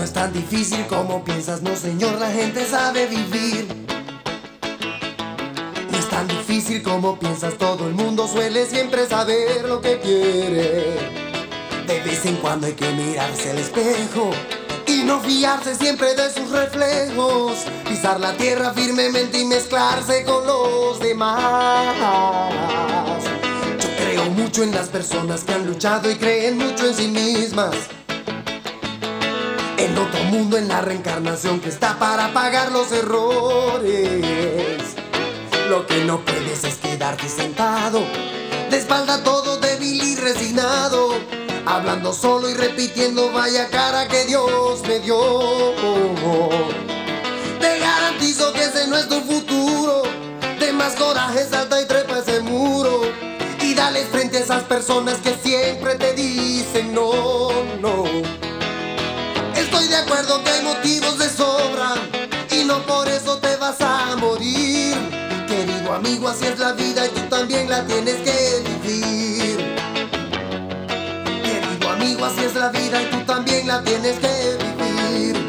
es tan difícil como piensas, no señor, la gente sabe vivir. No es tan difícil como piensas, todo el mundo suele siempre saber lo que quiere. De vez en cuando hay que mirarse al espejo y no fiarse siempre de sus reflejos. Pisar la tierra firmemente y mezclarse con los demás. Yo creo mucho en las personas que han luchado y creen mucho en sí mismas. En otro mundo, en la reencarnación que está para pagar los errores. Lo que no puedes es quedarte sentado, de espalda todo débil y resignado, hablando solo y repitiendo vaya cara que Dios me dio. Te garantizo que ese no es tu futuro. De más coraje salta y trepa ese muro y dale frente a esas personas que siempre te dicen no, no. Estoy de acuerdo que hay motivos de sobra y no por eso te vas a morir. Querido amigo, así es la vida y tú también la tienes que vivir. Querido amigo, así es la vida y tú también la tienes que vivir.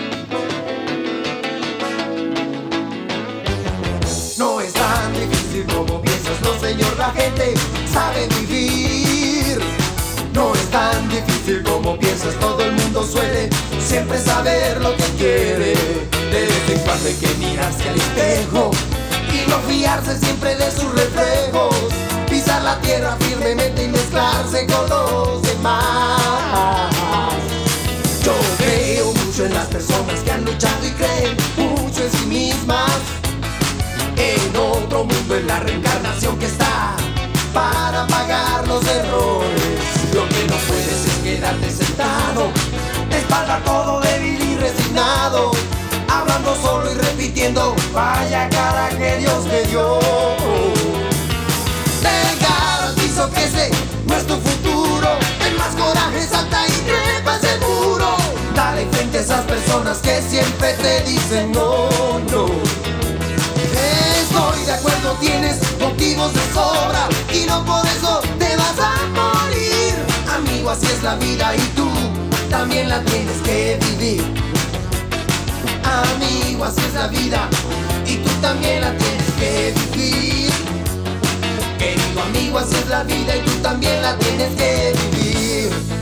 No es tan difícil como piensas, no señor, la gente sabe vivir. No es tan difícil como piensas, todo el mundo suele siempre saber lo que quiere. De vez en cuando hay que mirarse al espejo y no fiarse siempre de sus reflejos. Pisar la tierra firmemente y mezclarse con los demás. Yo creo mucho en las personas que han luchado y creen mucho en sí mismas. En otro mundo, en la reencarnación que está para pagar los errores. Lo que no puedes es quedarte sentado, de espalda todo débil y resignado, hablando solo y repitiendo vaya cara que Dios me dio. Te garantizo que ese no es tu futuro. Ten más coraje, salta y trepa ese muro. Dale frente a esas personas que siempre te dicen no, no. Estoy de acuerdo, tienes motivos de sobra y no por eso te vas a morir. Amigo, así es la vida y tú también la tienes que vivir. Amigo, así es la vida y tú también la tienes que vivir. Querido amigo, así es la vida y tú también la tienes que vivir.